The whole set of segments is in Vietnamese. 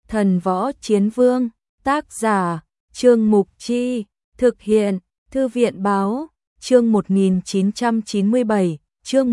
Thần Võ Chiến Vương, tác giả, Trương Mục Chi, thực hiện, Thư viện Báo, chương 1997, chương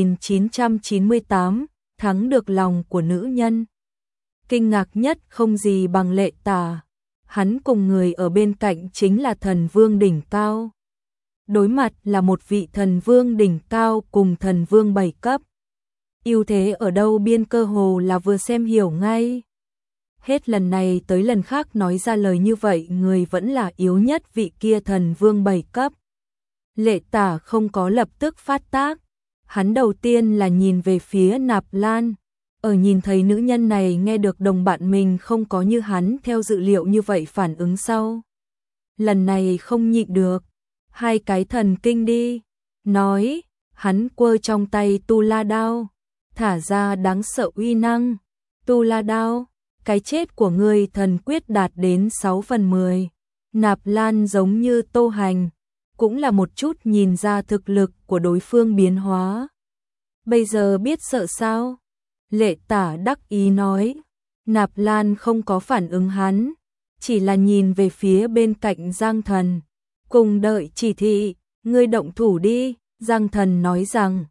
1998, thắng được lòng của nữ nhân. Kinh ngạc nhất không gì bằng Lệ Tả, hắn cùng người ở bên cạnh chính là thần vương đỉnh cao. Đối mặt là một vị thần vương đỉnh cao cùng thần vương 7 cấp. Ưu thế ở đâu biên cơ hồ là vừa xem hiểu ngay. Hết lần này tới lần khác nói ra lời như vậy người vẫn là yếu nhất vị kia thần vương 7 cấp. Lệ Tả không có lập tức phát tác. Hắn đầu tiên là nhìn về phía Nạp Lan. Ở nhìn thấy nữ nhân này nghe được đồng bạn mình không có như hắn theo dự liệu như vậy phản ứng sau. Lần này không nhịn được. Hai cái thần kinh đi. Nói, hắn quơ trong tay tu la đao. Thả ra đáng sợ uy năng. Tu la đao, cái chết của người thần quyết đạt đến 6 phần 10. Nạp Lan giống như Tô Hành. Cũng là một chút nhìn ra thực lực của đối phương biến hóa. Bây giờ biết sợ sao? Lệ Tả đắc ý nói. Nạp Lan không có phản ứng hắn, chỉ là nhìn về phía bên cạnh Giang Thần. Cùng đợi chỉ thị, ngươi động thủ đi. Giang Thần nói rằng,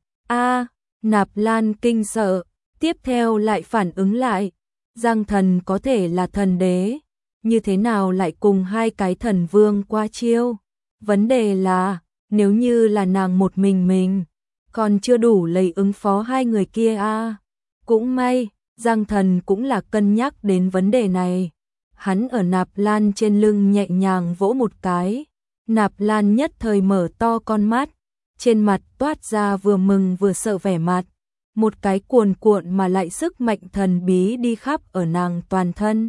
Nạp Lan kinh sợ, tiếp theo lại phản ứng lại. Giang Thần có thể là thần đế, như thế nào lại cùng hai cái thần vương qua chiêu? Vấn đề là, nếu như là nàng một mình, còn chưa đủ lấy ứng phó hai người kia à. Cũng may, Giang Thần cũng là cân nhắc đến vấn đề này. Hắn ở Nạp Lan trên lưng nhẹ nhàng vỗ một cái. Nạp Lan nhất thời mở to con mắt, trên mặt toát ra vừa mừng vừa sợ vẻ mặt. Một cái cuồn cuộn mà lại sức mạnh thần bí đi khắp ở nàng toàn thân.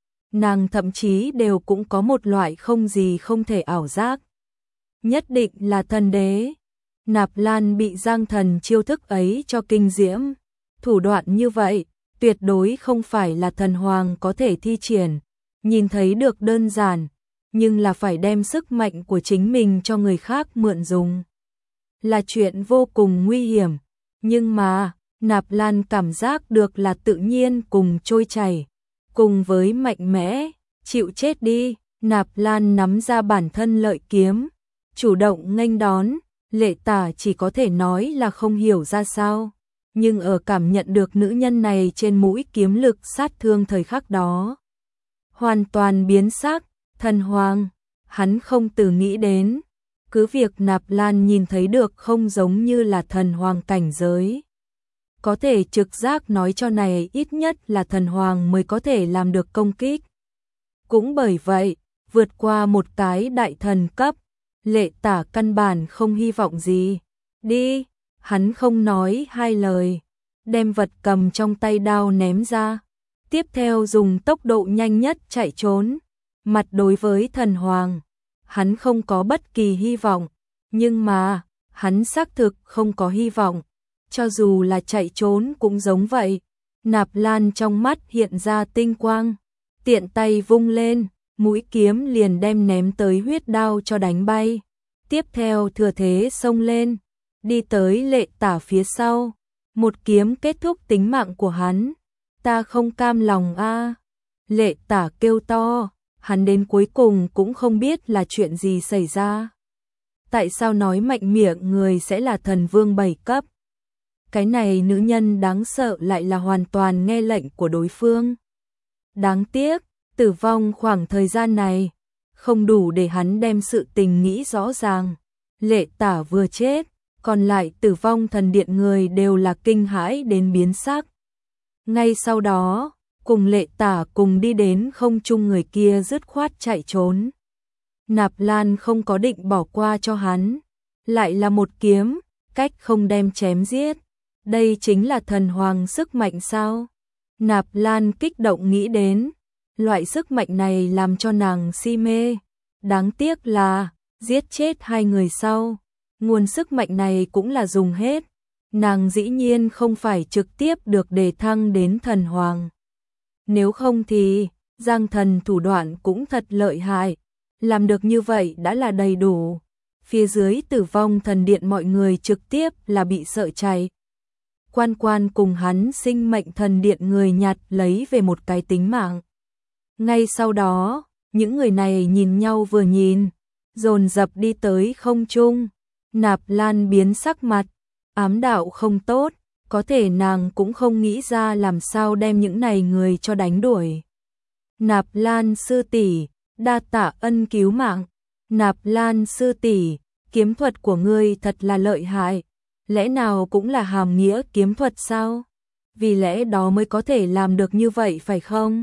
Nàng thậm chí đều cũng có một loại không gì không thể ảo giác. Nhất định là thần đế. Nạp Lan bị Giang Thần chiêu thức ấy cho kinh diễm. Thủ đoạn như vậy, tuyệt đối không phải là thần hoàng có thể thi triển. Nhìn thấy được đơn giản, nhưng là phải đem sức mạnh của chính mình cho người khác mượn dùng. Là chuyện vô cùng nguy hiểm. Nhưng mà, Nạp Lan cảm giác được là tự nhiên cùng trôi chảy. Cùng với mạnh mẽ, chịu chết đi. Nạp Lan nắm ra bản thân lợi kiếm, chủ động nghênh đón. Lệ Tả chỉ có thể nói là không hiểu ra sao. Nhưng ở cảm nhận được nữ nhân này trên mũi kiếm lực sát thương thời khắc đó, hoàn toàn biến sắc. Thần hoàng, hắn không từ nghĩ đến. Cứ việc Nạp Lan nhìn thấy được không giống như là thần hoàng cảnh giới. Có thể trực giác nói cho này ít nhất là thần hoàng mới có thể làm được công kích. Cũng bởi vậy, vượt qua một cái đại thần cấp, Lệ Tả căn bản không hy vọng gì. Đi, hắn không nói hai lời, đem vật cầm trong tay đao ném ra. Tiếp theo dùng tốc độ nhanh nhất chạy trốn. Mặt đối với thần hoàng, hắn không có bất kỳ hy vọng. Nhưng mà, hắn xác thực không có hy vọng. Cho dù là chạy trốn cũng giống vậy. Nạp Lan trong mắt hiện ra tinh quang. Tiện tay vung lên, mũi kiếm liền đem ném tới huyết đao cho đánh bay. Tiếp theo thừa thế xông lên, đi tới Lệ Tả phía sau. Một kiếm kết thúc tính mạng của hắn. Ta không cam lòng a. Lệ Tả kêu to, hắn đến cuối cùng cũng không biết là chuyện gì xảy ra. Tại sao nói mạnh miệng người sẽ là thần vương 7 cấp? Cái này nữ nhân đáng sợ lại là hoàn toàn nghe lệnh của đối phương. Đáng tiếc, tử vong khoảng thời gian này không đủ để hắn đem sự tình nghĩ rõ ràng. Lệ Tả vừa chết, còn lại Tử Vong Thần Điện người đều là kinh hãi đến biến sắc. Ngay sau đó, cùng Lệ Tả cùng đi đến không trung người kia dứt khoát chạy trốn. Nạp Lan không có định bỏ qua cho hắn, lại là một kiếm, cách không đem chém giết. Đây chính là thần hoàng sức mạnh sao? Nạp Lan kích động nghĩ đến, loại sức mạnh này làm cho nàng si mê. Đáng tiếc là, giết chết hai người sau, nguồn sức mạnh này cũng là dùng hết. Nàng dĩ nhiên không phải trực tiếp được đề thăng đến thần hoàng. Nếu không thì, Giang Thần thủ đoạn cũng thật lợi hại. Làm được như vậy đã là đầy đủ. Phía dưới Tử Vong Thần Điện mọi người trực tiếp là bị sợ chạy. Quan cùng hắn sinh mệnh thần điện người nhặt lấy về một cái tính mạng. Ngay sau đó, những người này nhìn nhau vừa nhìn, dồn dập đi tới không trung. Nạp Lan biến sắc mặt, ám đạo không tốt, có thể nàng cũng không nghĩ ra làm sao đem những này người cho đánh đuổi. Nạp Lan sư tỷ, đa tạ ân cứu mạng. Nạp Lan sư tỷ, kiếm thuật của ngươi thật là lợi hại, lẽ nào cũng là hàm nghĩa kiếm thuật sao? Vì lẽ đó mới có thể làm được như vậy phải không?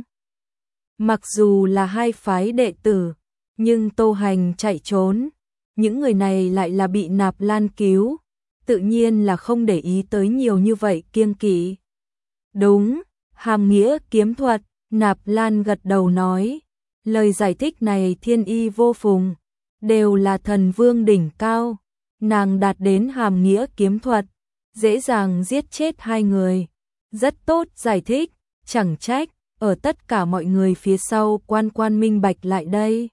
Mặc dù là hai phái đệ tử, nhưng Tô Hành chạy trốn, những người này lại là bị Nạp Lan cứu, tự nhiên là không để ý tới nhiều như vậy kiêng kỵ. Đúng, hàm nghĩa kiếm thuật, Nạp Lan gật đầu nói, lời giải thích này thiên y vô phùng, đều là thần vương đỉnh cao, nàng đạt đến hàm nghĩa kiếm thuật, dễ dàng giết chết hai người, rất tốt giải thích, chẳng trách, ở tất cả mọi người phía sau quan minh bạch lại đây.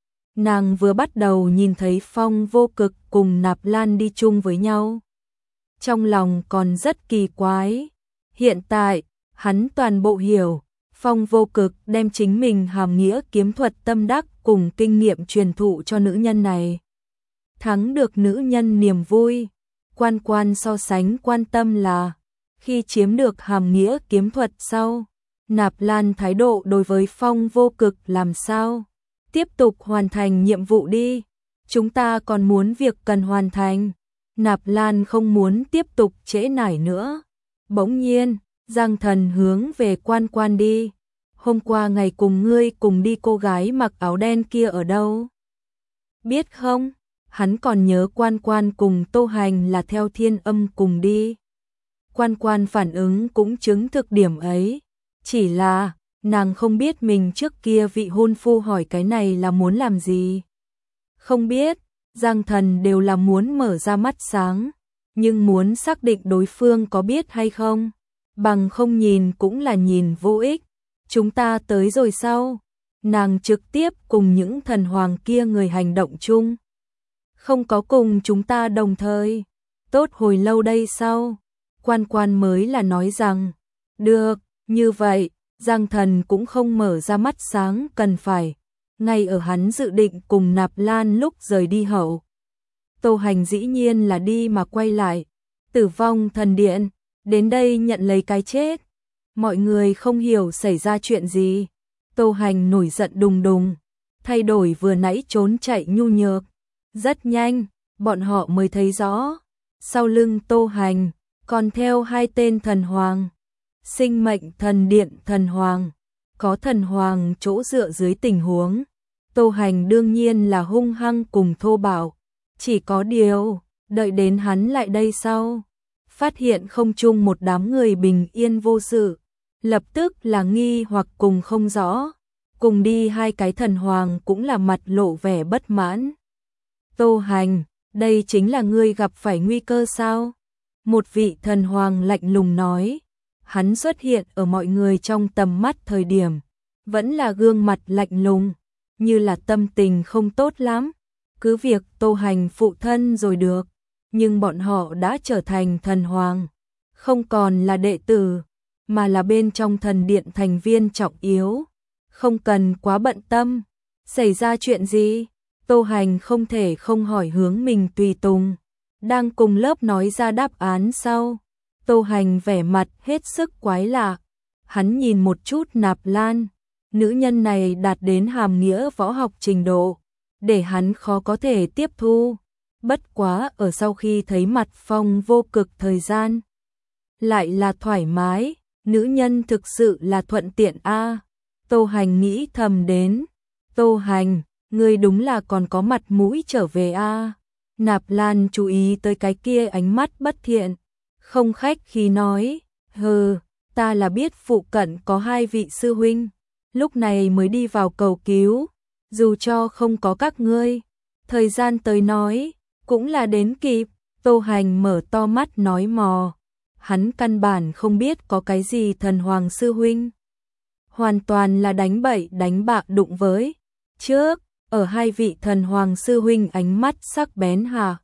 Nàng vừa bắt đầu nhìn thấy Phong Vô Cực cùng Nạp Lan đi chung với nhau, trong lòng còn rất kỳ quái, hiện tại, hắn toàn bộ hiểu, Phong Vô Cực đem chính mình hàm nghĩa kiếm thuật tâm đắc cùng kinh nghiệm truyền thụ cho nữ nhân này. Thắng được nữ nhân niềm vui, quan so sánh quan tâm là, khi chiếm được hàm nghĩa kiếm thuật sau, Nạp Lan thái độ đối với Phong Vô Cực làm sao? Tiếp tục hoàn thành nhiệm vụ đi, chúng ta còn muốn việc cần hoàn thành. Nạp Lan không muốn tiếp tục trễ nải nữa. Bỗng nhiên, Giang Thần hướng về quan đi. Hôm qua ngày cùng ngươi cùng đi cô gái mặc áo đen kia ở đâu? Biết không, hắn còn nhớ quan cùng Tô Hành là theo Thiên Âm cùng đi. Quan phản ứng cũng chứng thực điểm ấy. Chỉ là, nàng không biết mình trước kia vị hôn phu hỏi cái này là muốn làm gì. Không biết, Giang Thần đều là muốn mở ra mắt sáng, nhưng muốn xác định đối phương có biết hay không, bằng không nhìn cũng là nhìn vô ích. Chúng ta tới rồi sao? Nàng trực tiếp cùng những thần hoàng kia người hành động chung. Không có cùng chúng ta đồng thời. Tốt hồi lâu đây sao? Quan mới là nói rằng, được, như vậy, Giang Thần cũng không mở ra mắt sáng cần phải. Ngay ở hắn dự định cùng Nạp Lan lúc rời đi hậu. Tô Hành dĩ nhiên là đi mà quay lại. Tử vong thần điện, đến đây nhận lấy cái chết. Mọi người không hiểu xảy ra chuyện gì. Tô Hành nổi giận đùng đùng, thay đổi vừa nãy trốn chạy nhu nhược. Rất nhanh, bọn họ mới thấy rõ. Sau lưng Tô Hành, còn theo hai tên thần hoàng. Sinh mệnh thần điện thần hoàng. Có thần hoàng chỗ dựa dưới tình huống. Tô Hành đương nhiên là hung hăng cùng thô bạo. Chỉ có điều, đợi đến hắn lại đây sau. Phát hiện không chung một đám người bình yên vô sự. Lập tức là nghi hoặc cùng không rõ. Cùng đi hai cái thần hoàng cũng là mặt lộ vẻ bất mãn. Tô Hành, đây chính là ngươi gặp phải nguy cơ sao? Một vị thần hoàng lạnh lùng nói. Hắn xuất hiện ở mọi người trong tầm mắt thời điểm. Vẫn là gương mặt lạnh lùng, như là tâm tình không tốt lắm. Cứ việc Tô Hành phụ thân rồi được, nhưng bọn họ đã trở thành thần hoàng. Không còn là đệ tử, mà là bên trong thần điện thành viên trọng yếu. Không cần quá bận tâm. Xảy ra chuyện gì? Tô Hành không thể không hỏi hướng mình tùy tùng. Đang cùng lớp nói ra đáp án sau. Tô Hành vẻ mặt hết sức quái lạ. Hắn nhìn một chút Nạp Lan. Nữ nhân này đạt đến hàm nghĩa võ học trình độ, để hắn khó có thể tiếp thu. Bất quá ở sau khi thấy mặt Phong Vô Cực thời gian, lại là thoải mái, nữ nhân thực sự là thuận tiện a. Tô Hành nghĩ thầm đến, Tô Hành, ngươi đúng là còn có mặt mũi trở về a. Nạp Lan chú ý tới cái kia ánh mắt bất thiện, không khách khí nói, hừ, ta là biết phụ cận có hai vị sư huynh, lúc này mới đi vào cầu cứu, dù cho không có các ngươi, thời gian tới nói, cũng là đến kịp. Tô Hành mở to mắt nói mò, hắn căn bản không biết có cái gì thần hoàng sư huynh. Hoàn toàn là đánh bậy đánh bạ đụng với. Trước, ở hai vị thần hoàng sư huynh ánh mắt sắc bén hà.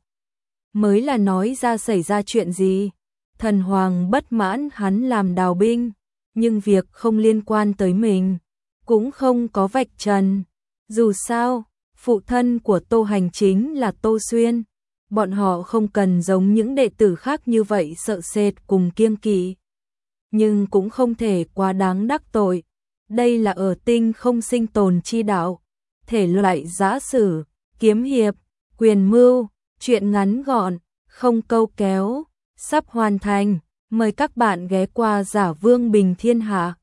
Mới là nói ra xảy ra chuyện gì. Thần hoàng bất mãn hắn làm đào binh, nhưng việc không liên quan tới mình. cũng không có vạch trần. Dù sao, phụ thân của Tô Hành chính là Tô Xuyên, bọn họ không cần giống những đệ tử khác như vậy sợ sệt cùng kiêng kỵ. Nhưng cũng không thể quá đáng đắc tội. Đây là ở tinh không sinh tồn chi đạo, thể loại giã sử, kiếm hiệp, quyền mưu, truyện ngắn gọn, không câu kéo, sắp hoàn thành. Mời các bạn ghé qua Giả Vương Bình Thiên Hạ.